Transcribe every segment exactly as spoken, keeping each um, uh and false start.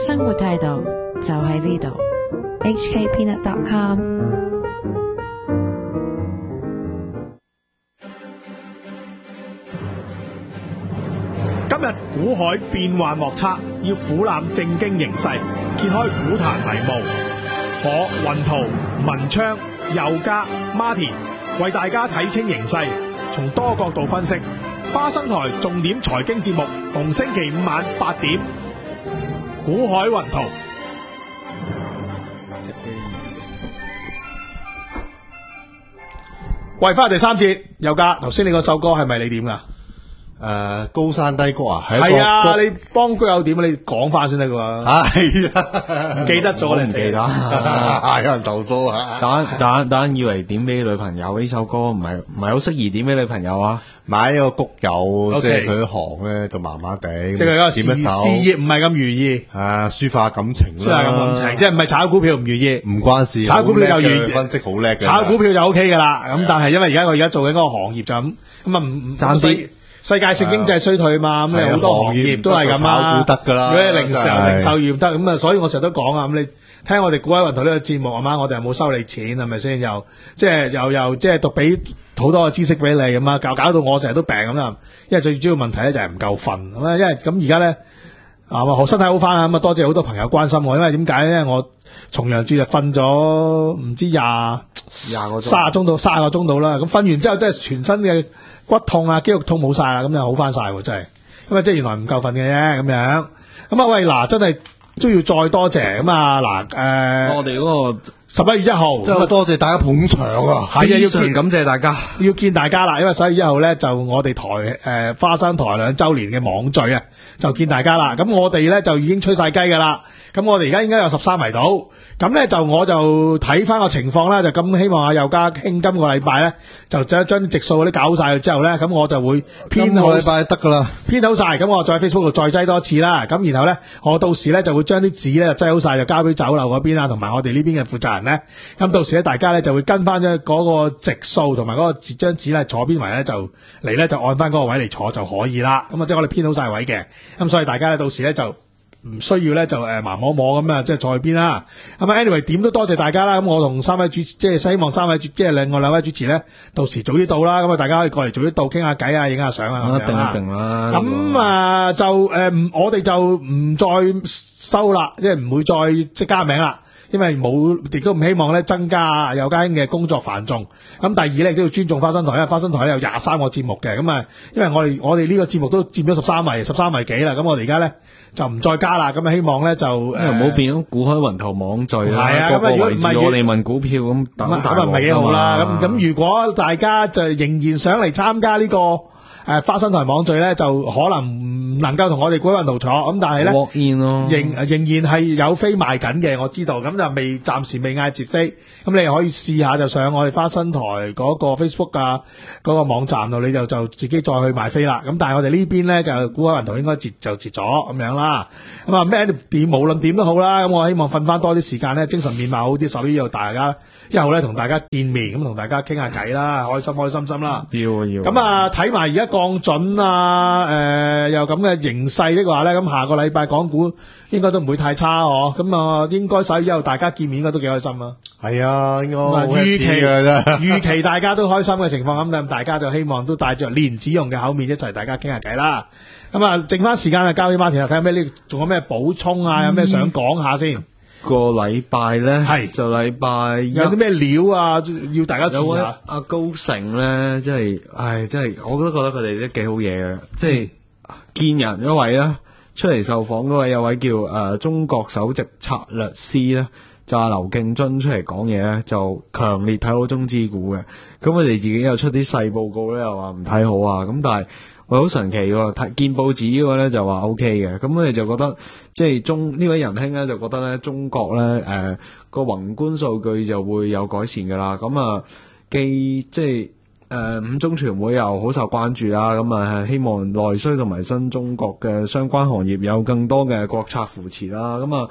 生活態度就喺呢度。H K Peanut dot com。 今日股海變幻莫測，要俯瞰正經形勢，揭開股壇迷霧。我雲圖、文昌、佑嘉、Martin 為大家睇清形勢，從多角度分析。花生台重點財經節目，逢星期五晚八點，股海雲圖。喂，翻嚟第三節，佑嘉，頭先你嗰首歌係咪你點噶？ 誒、呃，高山低谷啊， 係啊，你幫居友點啊？你講翻先得噶喎。 係啊， 唔記得咗你唔記得， 有人投訴啊！ 等等等，以為點俾女朋友呢首歌唔係唔係好適宜點俾女朋友啊？ 買一個谷友，okay. 即係佢行咧就麻麻地， 即係佢個事點一首事業唔係咁如意， 啊，抒發感情啦， 抒發感情，即係唔係炒股票唔如意， 唔關事， 炒股票就如意， 分析好叻嘅， 炒股票就 O K 噶啦。咁但係因為而家我而家做緊嗰個行業就咁，咁啊唔唔暫時。 世界性經濟衰退嘛，咁你好多行業都係咁啊。 炒股得噶啦， 如果你零售零售業得咁啊，所以我成日都講啊。咁你聽我哋股海雲圖呢個節目係嘛，我哋又冇收你錢係咪先？又即係又又即係讀俾好多嘅知識俾你咁啊，搞搞到我成日都病咁啦。因為最主要問題咧就係唔夠瞓咁啊。因為咁而家咧啊，我身體好翻啊。咁啊，多謝好多朋友關心我。因為點解咧？我重陽節就瞓咗唔知廿廿個鐘， 卅鐘到卅個鐘到啦。咁瞓完之後，即係全身嘅骨痛啊，肌肉痛冇晒啦，咁就好翻晒喎，真係。咁啊，即係原來唔夠瞓嘅啫，咁樣。咁啊，喂，嗱，真係都要再多謝咁啊，嗱，誒， 我哋嗰個十一月一號， 真係多謝大家捧場啊！ 係啊，要見感謝大家， 要見大家啦，因為十一月一號咧就我哋台誒、呃、花生台兩週年嘅網聚啊，就見大家啦。咁我哋咧就已經吹晒雞噶啦。咁我哋而家應該有十三迷到，咁咧就我就睇翻個情況啦，就咁希望阿佑嘉興今個禮拜咧就將將直數嗰啲搞好晒之後咧，咁我就會編好， 今個禮拜得噶啦， 編好晒，咁我再喺 Facebook 度再擠多次啦，咁然後咧我到時咧就會將啲紙咧就擠好晒，就交俾酒樓嗰邊啊，同埋我哋呢邊嘅負責人咧，咁到時咧大家咧就會跟翻咗嗰個直數同埋嗰個張紙咧坐邊位咧就嚟咧就按翻嗰個位嚟坐就可以啦，咁啊即係我哋編好晒位嘅，咁所以大家咧到時咧就唔需要咧就誒盲摸摸咁啊，即係坐去邊啦。咁啊 anyway 點都多謝大家啦。咁我同三位主即係希望三位主即係另外兩位主持咧，到時早啲到啦。咁啊大家可以過嚟早啲到傾下偈啊，影下相啊。 一定一定啦。 咁啊就誒、呃、我哋就唔再收啦，即係唔會再即係加名啦。因為冇，亦都唔希望咧增加佑嘉興嘅工作繁重。咁第二咧，亦都要尊重花生台，因為花生台咧有廿三個節目嘅。咁啊，因為我哋我哋呢個節目都佔咗十三圍，十三圍幾啦。咁我哋而家咧就唔再加啦。咁啊，希望咧就誒，唔好變咗股海雲圖網聚啦。 係啊，咁啊，如果唔係我哋問股票咁，咁啊唔係幾好啦。咁咁如果大家就仍然想嚟參加呢個誒花生台網聚咧，就可能唔能夠同我哋股海雲圖坐。咁但係咧，仍仍然係有飛賣緊嘅，我知道。咁就未暫時未嗌截飛。咁你可以試下就上我哋花生台嗰個 Facebook 啊嗰個網站度，你就就自己再去買飛啦。咁但係我哋呢邊咧就股海雲圖應該截就截咗咁樣啦。咁啊咩點無論點都好啦。咁我希望瞓翻多啲時間咧，精神面貌好啲，十一月大家一號咧同大家見面，咁同大家傾下偈啦，開心開心心啦。 要要。 咁啊睇埋而家降準啊，誒、呃、又咁嘅形勢的話咧，咁下個禮拜港股應該都唔會太差哦。咁啊，應該十一月大家見面應該都幾開心啊。 係啊，應該預期預期大家都開心嘅情況，咁大家就希望都帶着蓮子蓉嘅口面一齊大家傾下偈啦。咁啊，剩翻時間啊，交俾 Martin 睇下咩呢？仲有咩補充啊？有咩想講下先？ 個禮拜咧，係就禮拜有啲咩料啊？要大家注意下。 阿高盛咧，即係，唉，即係，我都覺得佢哋都幾好嘢嘅。即係見人一位啦，出嚟受訪嗰位有位叫誒、呃、中國首席策略師咧，就阿劉敬津出嚟講嘢咧，就強烈睇好中資股嘅。咁佢哋自己又出啲細報告咧，又話唔睇好啊。咁但係喂，好神奇喎！睇見報紙嗰個咧就話 O K 嘅，咁佢哋就覺得即係中呢位仁兄咧就覺得咧中國咧誒個宏觀數據就會有改善噶啦。咁啊，既即係誒五中全會又好受關注啦。咁啊，希望內需同埋新中國嘅相關行業有更多嘅國策扶持啦。咁啊，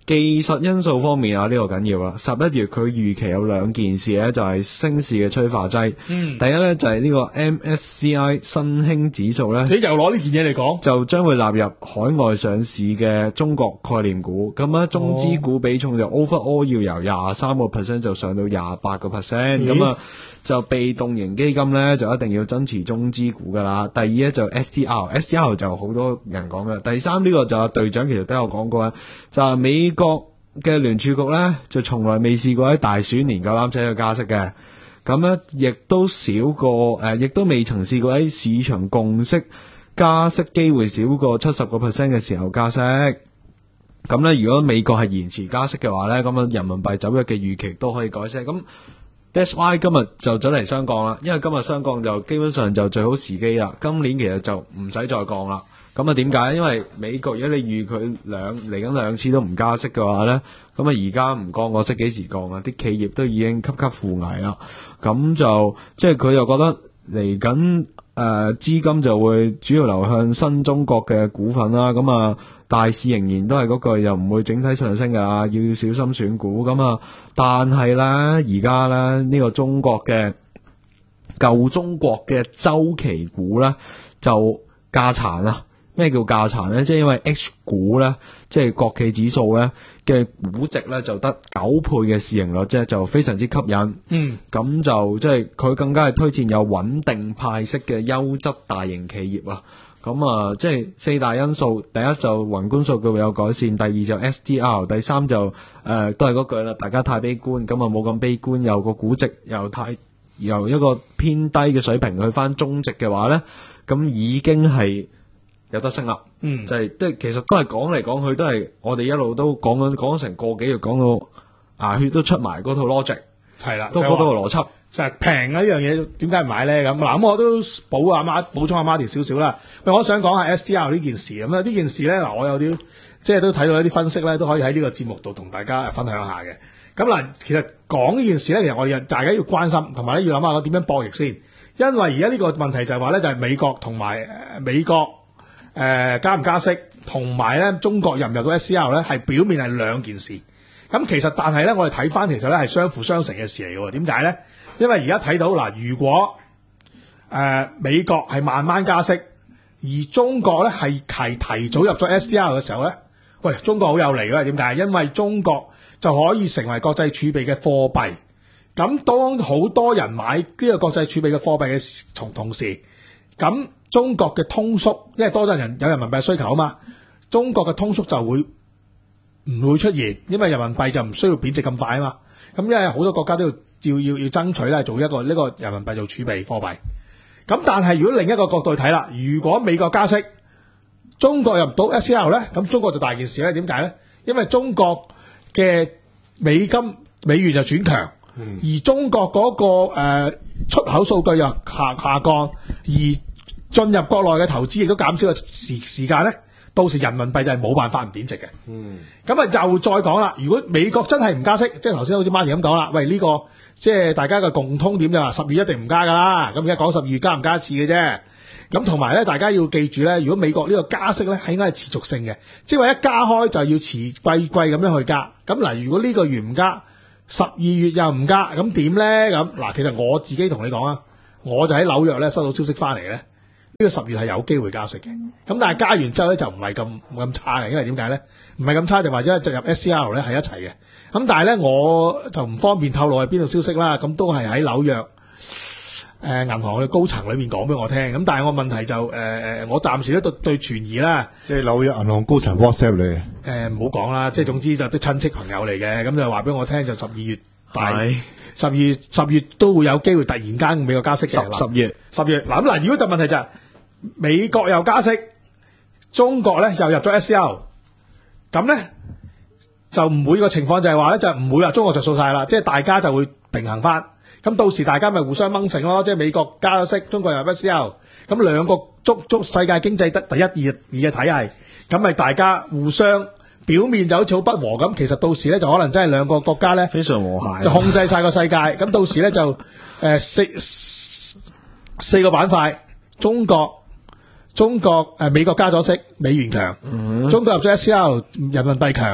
技術因素方面啊，呢、這個緊要啦。十一月佢預期有兩件事咧，就係、是、升市嘅催化劑。 嗯， 第一咧就係、是、呢個 M S C I 新興指數咧， 你又攞呢件嘢嚟講， 就將會納入海外上市嘅中國概念股。咁啊，中資股比重就 overall 要由廿三個 percent 就上到廿八個 percent。咁啊，就被動型基金咧就一定要增持中資股噶啦。第二咧就 S D R，S D R 就好多人講嘅。第三呢、這個就係隊長其實都有講過啊，就係、是、美國嘅聯儲局咧就從來未試過喺大選年夠膽寫去加息嘅。咁咧亦都少過誒，亦、呃、都未曾試過喺市場共識加息機會少過七十個 percent 嘅時候加息。咁咧，如果美國係延遲加息嘅話咧，咁樣人民幣走弱嘅預期都可以改寫。咁 that's why 今日就走嚟雙降啦，因為今日雙降就基本上就最好時機啦。今年其實就唔使再降啦。咁啊點解？因為美國如果你預佢兩嚟緊兩次都唔加息嘅話咧，咁啊而家唔降，我識幾時降啊？啲企業都已經岌岌乎危啦。咁就即係佢又覺得嚟緊誒資金就會主要流向新中國嘅股份啦。咁啊大市仍然都係嗰句，又唔會整體上升㗎，要小心選股。咁啊，但係咧而家咧呢個中國嘅舊中國嘅周期股咧就價殘啦。咩叫價殘咧？即係因為 H 股咧，即係國企指數咧嘅估值咧就得九倍嘅市盈率啫，就非常之吸引。嗯，咁就即係佢更加係推薦有穩定派息嘅優質大型企業啊。咁啊，即係四大因素，第一就宏觀數據會有改善，第二就 S D R， 第三就誒、呃、都係嗰句啦，大家太悲觀，咁啊冇咁悲觀，又個估值又太由一個偏低嘅水平去翻中值嘅話咧，咁已經係有得升啦。嗯，就係即係其實都係講嚟講去都係我哋一路都講緊講成個幾月，講到牙血都出埋嗰套 logic， 係啦，都嗰套邏輯。就係平啊！呢樣嘢點解唔買咧？咁嗱，咁我都補阿媽補充阿媽條少少啦。喂，我想講下 S D R 呢件事咁啊。呢件事咧，嗱，我有啲即係都睇到一啲分析咧，都可以喺呢個節目度同大家分享下嘅。咁嗱，其實講呢件事咧，其實我哋大家要關心，同埋咧要諗下我點樣博弈先。因為而家呢個問題就係話咧，就係美國同埋美國誒、呃、加唔加息，同埋咧中國入唔入到 S D R 咧，係表面係兩件事。咁其實但係咧，我哋睇翻其實咧係相輔相成嘅事嚟嘅。點解咧？因為而家睇到嗱，如果誒、呃、美國係慢慢加息，而中國咧係提提早入咗 S D R 嘅時候咧，喂，中國好有利嘅。點解？因為中國就可以成為國際儲備嘅貨幣。咁當好多人買呢個國際儲備嘅貨幣嘅同同時，咁中國嘅通縮，因為多咗人有人民幣需求啊嘛，中國嘅通縮就會唔會出現，因為人民幣就唔需要貶值咁快啊嘛。咁因為好多國家都要。要要要爭取咧，做一個呢個人民幣做儲備貨幣。咁但係如果另一個角度去睇啦，如果美國加息，中國入唔到 S D R 咧，咁中國就大件事咧。點解咧？因為中國嘅美金美元就轉強，嗯、而中國嗰、那個誒、呃、出口數據又下下降，而進入國內嘅投資亦都減少嘅時時間咧，到時人民幣就係冇辦法唔貶值嘅。嗯，咁啊又再講啦，如果美國真係唔加息，即係頭先好似媽咪咁講啦，喂呢、這個。即係大家嘅共通點就話十月一定唔加噶啦，咁而家講十二月加唔加一次嘅啫。咁同埋咧，大家要記住咧，如果美國呢個加息咧係應該係持續性嘅，即係話一加開就要持季季咁樣去加。咁嗱，如果呢個月唔加，十二月又唔加，咁點咧？咁嗱，其實我自己同你講啊，我就喺紐約咧收到消息翻嚟咧，呢、呢個十月係有機會加息嘅。咁但係加完之後咧就唔係咁咁差嘅，因為點解咧？唔係咁差就或者進入 S D R 咧係一齊嘅。咁但係咧我就唔方便透露係邊度消息啦。咁都係喺紐約誒、呃、銀行嘅高層裏面講俾我聽。咁但係我問題就誒誒、呃，我暫時都對對存疑啦。 即係紐約銀行高層 WhatsApp 你誒唔好講啦。即係總之就啲親戚朋友嚟嘅，咁就話俾我聽就十二月底，十二月十月都會有機會突然間美國加息嘅。十十月十月嗱咁嗱，如果就問題就係、是、美國又加息，中國咧又入咗 S D R， 咁咧。就唔會個情況就係話咧，就唔會話中國着數晒啦，即係大家就會平衡翻。咁到時大家咪互相掹繩咯，即係美國加咗息，中國又 S D R， 咁兩個足足世界經濟得第一、二、二嘅體系，咁咪大家互相表面就好似好不和咁，其實到時咧就可能真係兩個國家咧非常和諧，就控制晒個世界。咁到時咧就誒、呃、四四個板塊，中國中國誒、呃、美國加咗息，美元強、嗯；中國入咗 S D R， 人民幣強。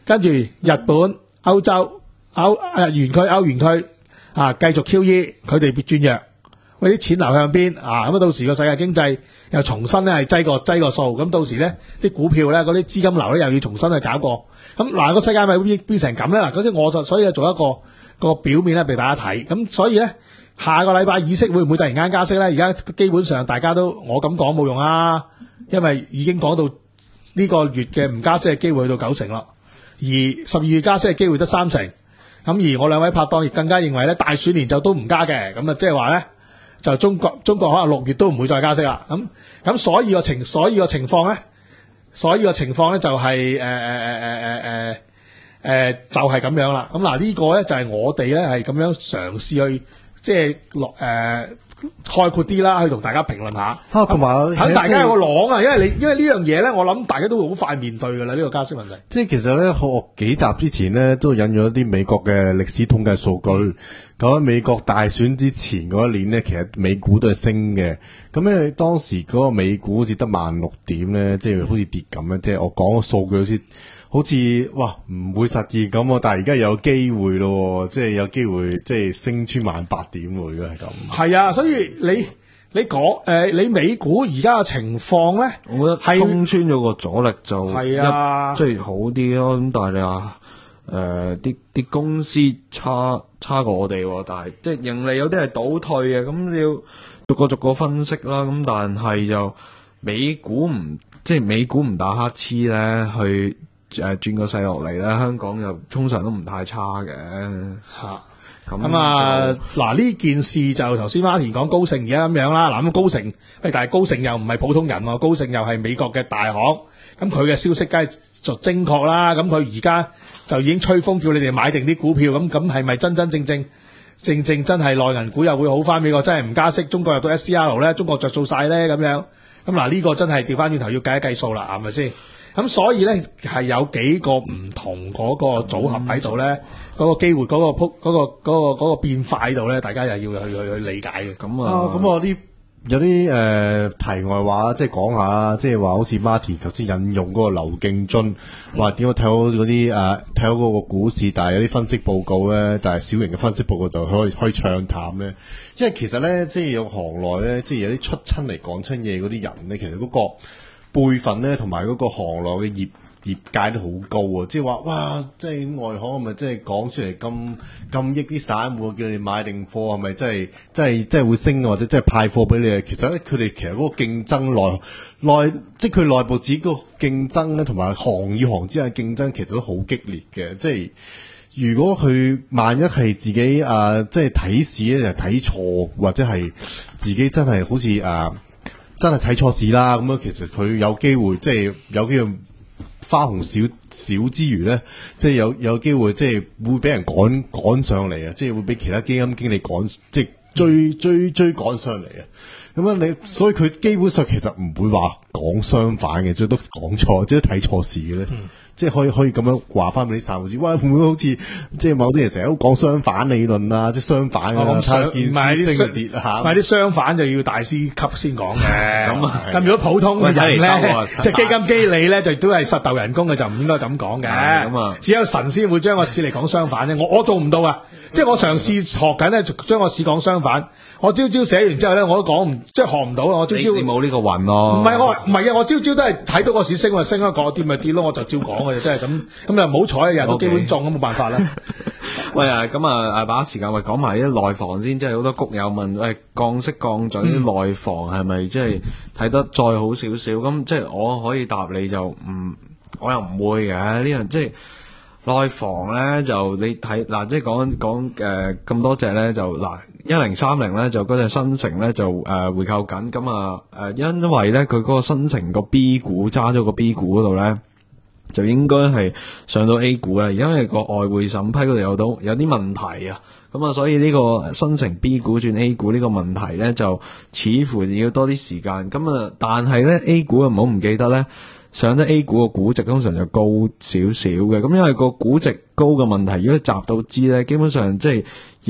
跟住日本、歐洲、歐誒元區、歐元區啊，繼續 Q E， 佢哋轉弱，喂啲錢流向邊啊？咁啊到時個世界經濟又重新咧係擠個擠個數，咁到時咧啲股票咧嗰啲資金流咧又要重新去搞過，咁嗱個世界咪變變成咁咧嗱？嗰啲我就所以做一個個表面咧俾大家睇，咁所以咧下個禮拜議息會唔會突然間加息咧？而家基本上大家都我咁講冇用啊，因為已經講到呢個月嘅唔加息嘅機會去到九成啦，而十二月加息嘅機會得三成，咁而我兩位拍檔亦更加認為咧大選年就都唔加嘅，咁啊即係話咧就中國中國可能六月都唔會再加息啦，咁咁所以個情所以個情況咧，所以個情況咧就係誒誒誒誒誒誒誒就係咁樣啦。咁嗱呢個咧就係我哋咧係咁樣嘗試去即係落誒概括啲啦，去同大家評論下。 啊，同埋等大家有個朗啊，因為你因為呢樣嘢咧，我諗大家都會好快面對噶啦呢個加息問題。 即係其實咧，我幾集之前咧都引咗啲美國嘅歷史統計數據。咁喺美國大選之前嗰一年咧，其實美股都係升嘅。咁咧當時嗰個美股好似得萬六點咧，即係好似跌咁樣。即係我講個數據好似好似哇唔會實現咁，但係而家有機會咯，即係有機會即係升穿萬八點喎。如果係咁， 係啊，所以你你講誒、呃，你美股而家嘅情況咧， 我覺得衝穿咗個阻力就係啊， 即係好啲咯。咁但係你話誒啲啲公司差差過我哋，但係即係盈利有啲係倒退嘅，咁你要逐個逐個分析啦。咁但係就美股唔即係美股唔打乞嗤咧，去誒轉個勢落嚟咧，香港又通常都唔太差嘅嚇。 咁咁啊嗱呢件事就頭先Martin講高盛而家咁樣啦。嗱咁高盛，喂但係高盛又唔係普通人喎，高盛又係美國嘅大行，咁佢嘅消息梗係就精確啦。咁佢而家就已經吹風叫你哋買定啲股票，咁咁係咪真真正正正正真係內銀股又會好翻？美國真係唔加息，中國入到 S D R 咧，中國着數晒咧咁樣。咁嗱呢個真係調翻轉頭要計一計數啦，係咪先？咁所以咧係有幾個唔同嗰個組合喺度咧，嗰、嗯、個機會嗰、嗰個撲嗰、嗰個嗰、嗰個嗰、嗰個變化喺度咧，大家又要去去去理解嘅。咁啊， 咁、啊、我啲有啲誒、呃、題外話，即係講下，即係話好似 Martin 頭先引用嗰個劉敬津，話點解睇好嗰啲誒睇好嗰個股市，但係有啲分析報告咧，但係小型嘅分析報告就可以可以暢談咧。因為其實咧，即係有行內咧，即係有啲出親嚟講親嘢嗰啲人咧，其實嗰、嗰個輩份咧，同埋嗰個行內嘅業業界都好高啊！即係話，哇！即係外行係咪即係講出嚟咁咁益啲散戶，叫你買定貨，係咪真係真係真係會升，或者真係派貨俾你啊？其實咧，佢哋其實嗰個競爭內內，即係佢內部自己個競爭咧，同埋行與行之間嘅競爭，其實都好激烈嘅。即係如果佢萬一係自己啊、呃，即係睇市咧就睇錯，或者係自己真係好似啊。呃真係睇錯市啦，咁樣其實佢有機會，即係有機會花紅少少之餘咧，即係有有機會，即係會俾人趕趕上嚟啊！即係會俾其他基金經理趕，即係追追追趕上嚟啊！咁樣你，所以佢基本上其實唔會話講相反嘅，最多講錯，即係睇錯市嘅咧。嗯即係可以可以咁樣話翻俾啲散戶知，喂會唔會好似即係某啲人成日都講相反理論啊，即係相反嘅，睇下件事升跌嚇，買啲相反就要大師級先講嘅。咁啊，咁如果普通嘅人咧，即係基金經理咧，就都係實鬥人工嘅，就唔應該咁講嘅。咁啊，只有神先會將個市嚟講相反啫。我我做唔到啊，即係我嘗試學緊咧，將個市講相反。我朝朝寫完之後咧，我都講唔即係學唔到啊！我朝朝你冇呢個運咯。唔係我唔係啊！我朝朝都係睇到個市升，我升啊，講跌咪跌咯，我就照講嘅，真係咁咁又唔好彩，人都基本中咁冇辦法啦。喂啊，咁啊，把時間喂講埋啲內房先，即係好多谷友問，喂降息降準啲內房係咪即係睇得再好少少？咁即係我可以答你就唔，我又唔會嘅呢樣即係。內房咧就你睇嗱，即係講講誒咁多隻咧就嗱一零三零咧就嗰隻新城咧就誒、呃、回購緊咁啊誒，因為咧佢嗰個新城個 B 股揸咗個 B 股嗰度咧就應該係上到 A 股啦，因為個外匯審批嗰度有到有啲問題啊，咁啊所以呢個新城 B 股轉 A 股呢個問題咧就似乎要多啲時間，咁啊但係咧 A 股唔好唔記得咧。上得 A 股個估值通常就高少少嘅，咁因為個估值高嘅問題，如果集到資咧，基本上即係如果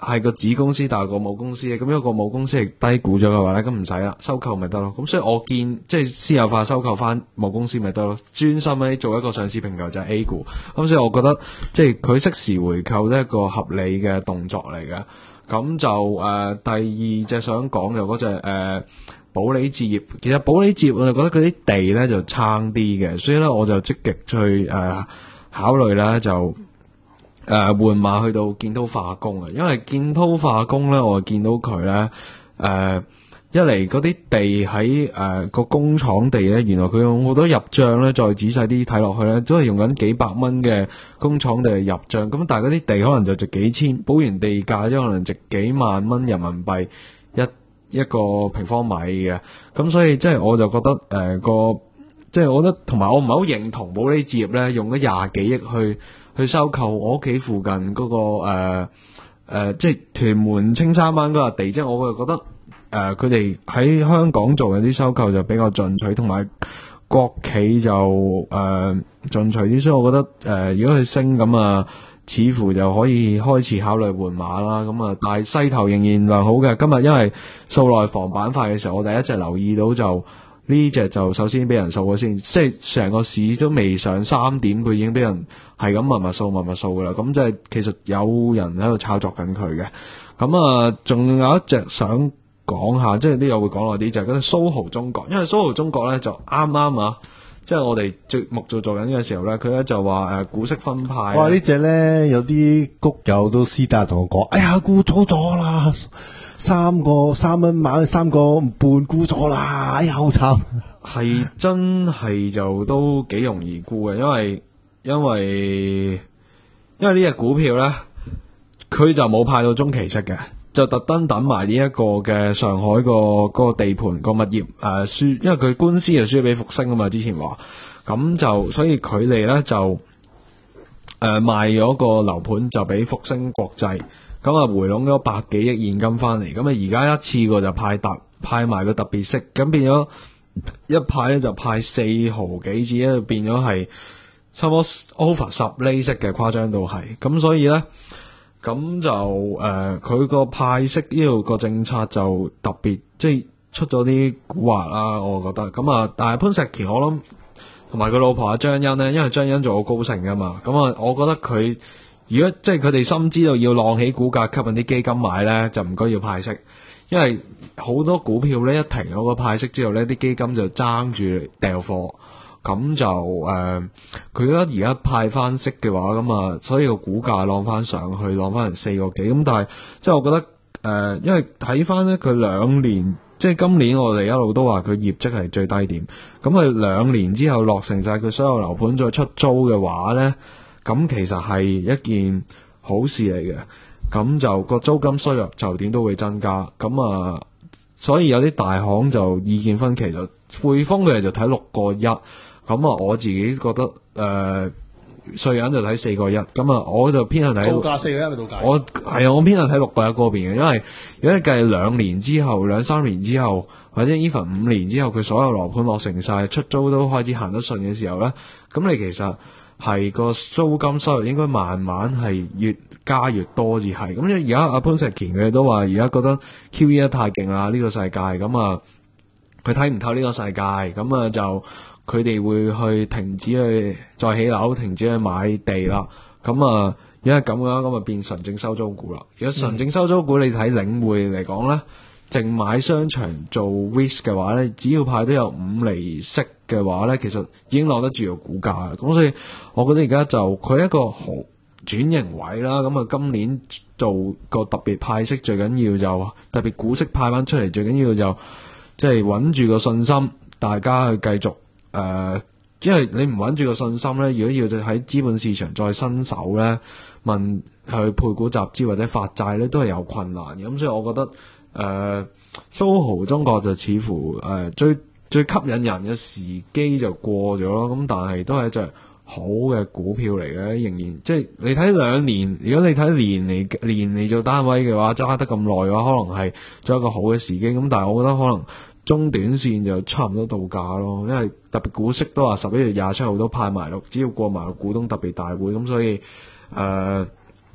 係個子公司大過母公司嘅，咁如果個母公司係低估咗嘅話咧，咁唔使啦，收購咪得咯。咁所以我見即係私有化收購翻母公司咪得咯，專心咧做一個上市平台就係 A 股。咁所以我覺得即係佢適時回購都係一個合理嘅動作嚟嘅。咁就誒、呃、第二隻想講嘅嗰隻誒保利置業，其實保利置業我就覺得佢啲地咧就差啲嘅，所以咧我就積極去誒、呃、考慮咧就。誒，換馬去到建滔化工啊，因為建滔化工咧，我見到佢咧，誒、呃，一嚟嗰啲地喺誒個工廠地咧，原來佢用好多入賬咧，再仔細啲睇落去咧，都係用緊幾百蚊嘅工廠地入賬，咁但係嗰啲地可能就值幾千，補完地價即可能值幾萬蚊人民幣一一個平方米嘅，咁所以即係我就覺得誒、呃、個，即係我覺得同埋我唔係好認同保利置業咧，用咗廿幾億去。去收購我屋企附近嗰、那個誒誒、呃呃，即係屯門青山灣嗰笪地，即係我就覺得誒，佢哋喺香港做嘅啲收購就比較進取，同埋國企就誒進取啲，所以我覺得誒、呃，如果佢升咁啊，似乎就可以開始考慮換馬啦。咁啊，但係勢頭仍然良好嘅。今日因為掃內房板塊嘅時候，我第一隻留意到就。呢隻就首先俾人掃咗先，即係成個市都未上三點，佢已經俾人係咁密密掃密密掃噶啦。咁即係其實有人喺度炒作緊佢嘅。咁啊，仲有一隻想講下，即係呢個會講耐啲，就係嗰隻蘇豪中國。因為蘇豪中國咧就啱啱啊，即係我哋節目做做緊嘅時候咧，佢咧就話誒股息分派。 哇！呢隻咧有啲谷友都私底下同我講，哎呀，沽咗咗啦！三個三蚊買三個半沽咗啦，哎呀好慘！ 係真係就都幾容易沽嘅，因為因為因為呢隻股票咧，佢就冇派到中期息嘅，就特登等埋呢一個嘅上海個嗰個地盤個物業誒輸，因為佢官司就輸俾復星啊嘛，之前話咁就所以佢哋咧就誒、呃、賣咗個樓盤就俾復星國際。咁啊回籠咗百幾億現金翻嚟，咁啊而家一次過就派特派埋個特別息，咁變咗一派咧就派四毫幾紙咧，變咗係差唔多 over 十厘息嘅，誇張到係，咁所以咧咁就誒佢個派息呢度個政策就特別即係出咗啲蠱惑啦，我覺得咁啊，但係潘石屹我諗同埋佢老婆阿張欣咧，因為張欣做好高盛噶嘛，咁啊我覺得佢。如果即係佢哋深知道要浪起股價吸引啲基金買咧，就唔該要派息，因為好多股票咧一停咗個派息之後咧，啲基金就爭住掉貨，咁就誒，佢覺得而家派翻息嘅話，咁啊，所以個股價浪翻上去，浪翻成四個幾，咁但係即係我覺得誒、呃，因為睇翻咧佢兩年，即係今年我哋一路都話佢業績係最低點，咁佢兩年之後落成晒佢所有樓盤再出租嘅話咧。咁其實係一件好事嚟嘅，咁就個租金收入就點都會增加，咁啊，所以有啲大行就意見分歧，就匯豐佢哋就睇六個一，咁啊我自己覺得誒瑞銀就睇四個一，咁啊我就偏向睇到價四個一咪到價， 我係啊我偏向睇六個一嗰邊嘅，因為如果你計兩年之後、兩三年之後或者 even 五年之後，佢所有樓盤落成晒、出租都開始行得順嘅時候咧，咁你其實。係個租金收入應該慢慢係越加越多至係，咁因為而家阿潘石屹佢哋都話而家覺得 Q E 得太勁啦呢個世界，咁啊佢睇唔透呢個世界，咁啊就佢哋會去停止去再起樓，停止去買地啦，咁啊如果係咁嘅話，咁啊變純正收租股啦。如果純正收租股，你睇領匯嚟講咧。淨買商場做 risk 嘅話咧，只要派都有五厘息嘅話咧，其實已經攞得住個股價。咁所以，我覺得而家就佢一個好轉型位啦。咁啊，今年做個特別派息最緊要就特別股息派翻出嚟，最緊要就即係穩住個信心，大家去繼續誒、呃，因為你唔穩住個信心咧，如果要喺資本市場再伸手咧，問去配股集資或者發債咧，都係有困難嘅。咁所以，我覺得。誒，蘇、呃、豪中國就似乎誒、呃、最最吸引人嘅時機就過咗咯，咁但係都係一隻好嘅股票嚟嘅，仍然即係你睇兩年，如果你睇年嚟年嚟做單位嘅話，揸得咁耐嘅話，可能係做一個好嘅時機。咁但係我覺得可能中短線就差唔多到價咯，因為特別股息都話十一月廿七號都派埋咯，只要過埋個股東特別大會，咁所以誒。呃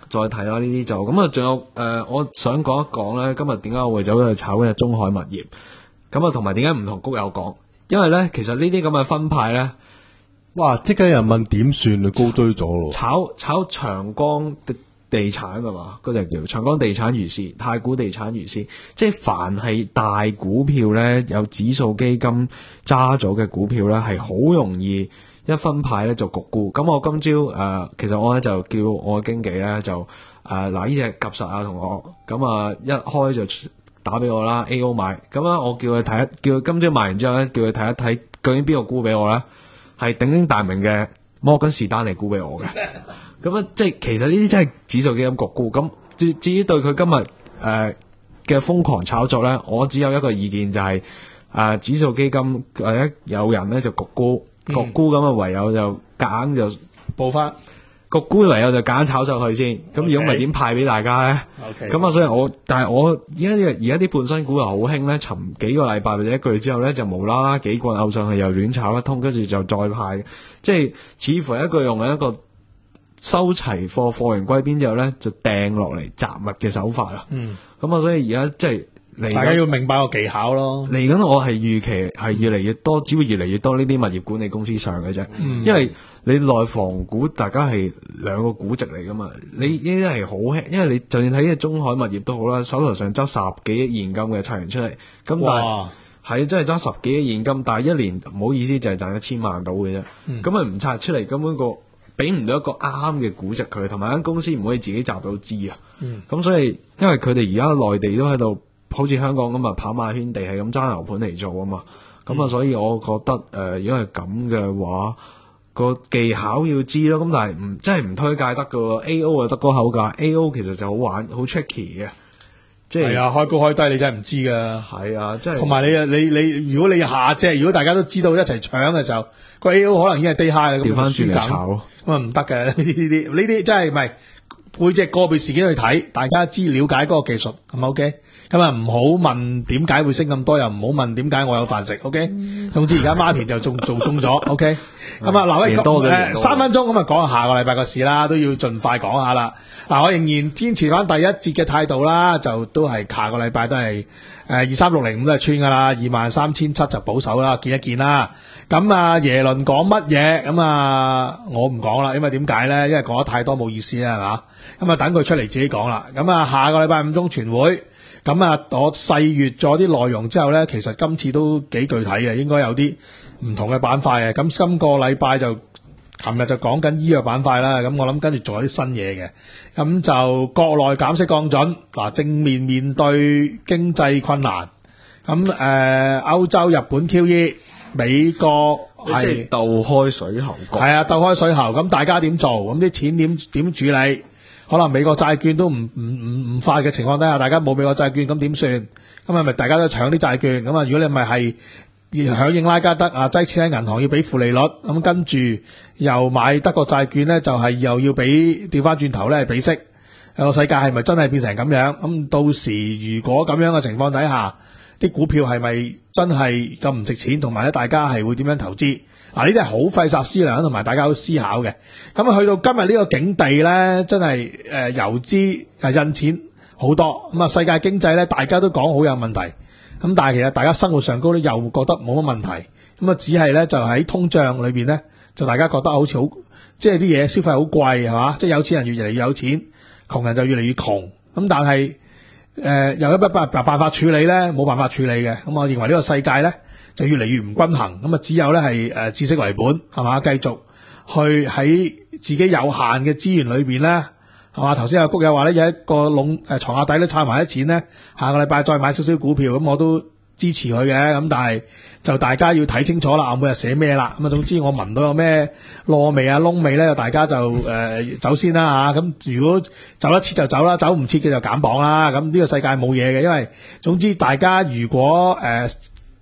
再睇啦呢啲就咁啊，仲有誒、呃，我想講一講咧，今日點解我會走咗去炒嗰隻中海物業？咁啊，同埋點解唔同谷友講？因為咧，其實呢啲咁嘅分派咧， 哇！即刻有人問點算啊？高追咗咯， 炒炒長江地地產㗎嘛，嗰隻叫長江地產如是，太古地產如是，即係凡係大股票咧，有指數基金揸咗嘅股票咧，係好容易一分派咧就焗沽。咁我今朝誒、呃，其實我咧就叫我嘅經紀咧就誒嗱呢隻夾實啊同我，咁啊一開就打俾我啦 A O 買，咁啊我叫佢睇一，叫佢今朝買完之後咧，叫佢睇一睇究竟邊個沽俾我咧，係鼎鼎大名嘅摩根士丹利沽俾我嘅。咁啊，即係其實呢啲真係指數基金焗沽。咁至至於對佢今日誒嘅瘋狂炒作咧，我只有一個意見就係、是、誒、呃、指數基金或者有人咧就焗沽，焗沽咁啊唯有就夾硬就報翻焗沽，唯有就夾硬炒上去先。咁如果唔係點派俾大家咧？咁啊，所以我但係我而家而家啲半新股又好興咧，尋幾個禮拜或者一個月之後咧，就無啦啦幾棍拗上去又亂炒一通，跟住就再派，即係似乎係一個用一個收齊貨貨完歸邊之後咧，就掟落嚟雜物嘅手法啦。嗯，咁啊，所以而家即係嚟， 大家要明白個技巧咯。 嚟緊我係預期係越嚟越多，只會越嚟越多呢啲物業管理公司上嘅啫。嗯、因為你內房股大家係兩個估值嚟噶嘛，你呢啲係好輕，因為你就算睇嘅中海物業都好啦，手頭上執十幾億現金嘅拆完出嚟，咁但係係真係執十幾億現金，但係一年唔好意思就係賺一千萬到嘅啫。咁啊唔拆出嚟，根本個俾唔到一個啱嘅估值佢，同埋間公司唔可以自己集到資啊。咁、嗯、所以因為佢哋而家內地都喺度，好似香港咁啊跑馬圈地係咁揸樓盤嚟做啊嘛。咁啊、嗯，所以我覺得誒、呃，如果係咁嘅話，個技巧要知咯。咁但係唔真係唔推介得噶喎。A O 啊得個口價 ，A O 其實就好玩，好 tricky 嘅。即係啊，開高開低你真係唔知噶。 係啊，即係同埋你啊，你你如果你下隻，如果大家都知道一齊搶嘅時候，個 A O 可能已經係低 high 啦， 調翻轉嚟炒咯。 咁啊唔得嘅呢啲呢啲呢啲真係唔係背隻個別事件去睇，大家知了解嗰個技術係咪 OK？咁啊唔好問點解會升咁多，又唔好問點解我有飯食 OK？、嗯、總之而家 Martin 就中做中咗 OK？咁啊嗱，誒三分鐘咁啊講下下個禮拜個事啦，都要盡快講下啦。嗱，我仍然堅持翻第一節嘅態度啦，就都係下個禮拜都係誒二三六零五都係穿噶啦，二萬三千七就保守啦，見一見啦。咁啊耶倫講乜嘢？咁啊我唔講啦，因為點解咧？因為講得太多冇意思啦，係嘛？咁啊等佢出嚟自己講啦。咁啊下個禮拜五中全會，咁啊我細閱咗啲內容之後咧，其實今次都幾具體嘅，應該有啲唔同嘅板塊嘅。咁今個禮拜就琴日就講緊醫藥板塊啦，咁我諗跟住仲有啲新嘢嘅。咁就國內減息降準，嗱正面面對經濟困難。咁誒、呃、歐洲、日本 Q E。美國係即係鬥開水喉， 係啊，鬥開水喉，咁大家點做？咁啲錢點點處理？可能美國債券都唔唔唔唔發嘅情況底下，大家冇美國債券，咁點算？咁係咪大家都搶啲債券？咁啊，如果你咪係響應拉加德啊，擠錢喺銀行要俾負利率，咁跟住又買德國債券咧，就係、是、又要俾調翻轉頭咧俾息。個世界係咪真係變成咁樣？咁到時如果咁樣嘅情況底下，啲股票係咪真係咁唔值錢？同埋咧，大家係會點樣投資？嗱，呢啲係好費煞思量，同埋大家好思考嘅。咁啊，去到今日呢個境地咧，真係誒遊資係印錢好多。咁啊，世界經濟咧，大家都講好有問題。咁但係其實大家生活上高咧，又覺得冇乜問題。咁啊，只係咧就喺通脹裏邊咧，就大家覺得好似好，即係啲嘢消費好貴係嘛？即係有錢人越嚟越有錢，窮人就越嚟越窮。咁但係誒、呃，有一筆辦辦法處理咧，冇辦法處理嘅。咁我認為呢個世界咧就越嚟越唔均衡。咁啊，只有咧係誒知識為本，係嘛，繼續去喺自己有限嘅資源裏邊咧，係嘛。頭先阿谷友話咧，有一個籠誒床下底都插埋啲錢咧，下個禮拜再買少少股票，咁我都支持佢嘅。咁但係就大家要睇清楚啦，我每日寫咩啦。咁啊，總之我聞到有咩燶味啊、窿味咧，大家就誒、呃、走先啦吓。咁如果走得切就走啦，走唔切嘅就減磅啦。咁呢個世界冇嘢嘅，因為總之大家如果誒、呃、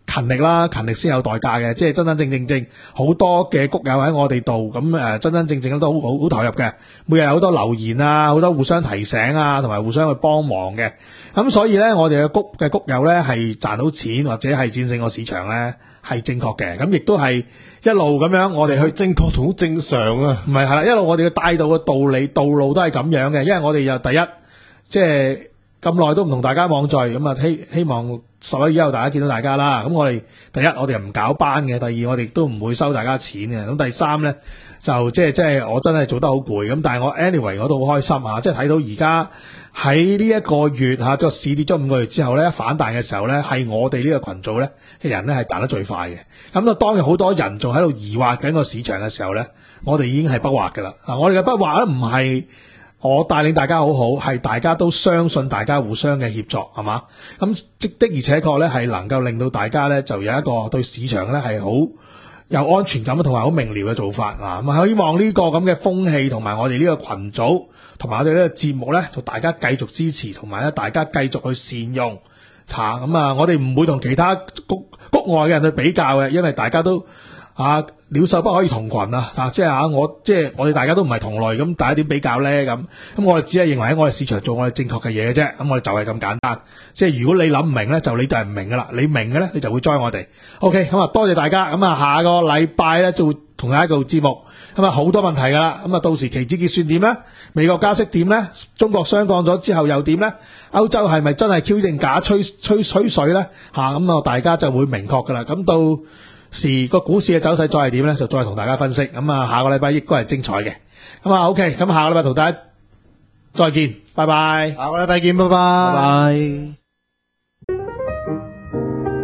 勤力啦，勤力先有代價嘅，即係真真正正正好多嘅谷友喺我哋度，咁誒真真正正都好好好投入嘅，每日有好多留言啊，好多互相提醒啊，同埋互相去幫忙嘅，咁所以咧我哋嘅谷嘅谷友咧係賺到錢或者係戰勝個市場咧係正確嘅，咁亦都係一路咁樣我哋去正確同好正常啊， 唔係係啦，一路我哋嘅帶導嘅道理道路都係咁樣嘅，因為我哋又第一即係咁耐都唔同大家網聚，咁啊希希望十一月以後大家見到大家啦。咁我哋第一我哋又唔搞班嘅，第二我哋都唔會收大家錢嘅。咁第三咧就即係即係我真係做得好攰，咁但係我 anyway 我都好開心啊！即係睇到而家喺呢一個月嚇，即係市跌咗五個月之後咧反彈嘅時候咧，係我哋呢個群組咧嘅人咧係彈得最快嘅。咁啊當有好多人仲喺度疑惑緊個市場嘅時候咧，我哋已經係不惑㗎啦。啊，我哋嘅不惑咧唔係我帶領大家好好，係大家都相信大家互相嘅協作，係嘛？咁即的而且確咧，係能夠令到大家咧就有一個對市場咧係好有安全感同埋好明瞭嘅做法啊！咁希望呢個咁嘅風氣同埋我哋呢個群組同埋我哋呢個節目咧，就大家繼續支持，同埋咧大家繼續去善用嚇。咁啊，我哋唔會同其他谷谷外嘅人去比較嘅，因為大家都啊，鳥獸不可以同群啊！啊，即係啊，我即係我哋大家都唔係同類，咁大家點比較咧？咁咁我哋只係認為喺我哋市場做我哋正確嘅嘢嘅啫。咁我哋就係咁簡單。即係如果你諗唔明咧，就你就係唔明噶啦。你明嘅咧，你就會 join 我哋。OK，咁啊，多謝大家。咁啊，下個禮拜咧就會同大家做節目。咁啊，好多問題噶啦。咁啊，到時期指結算點咧？美國加息點咧？中國雙降咗之後又點咧？歐洲係咪真係 Q 定假吹吹吹水咧？吓，咁啊，大家就會明確噶啦。咁到時個股市嘅走勢再係點咧，就再同大家分析。咁啊，下個禮拜亦都係精彩嘅。咁啊 ，OK，咁下個禮拜同大家再見，拜拜。 下個禮拜見，拜拜。 拜拜。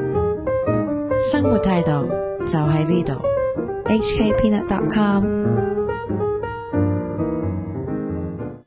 生活態度就喺呢度。H K Peanut dot com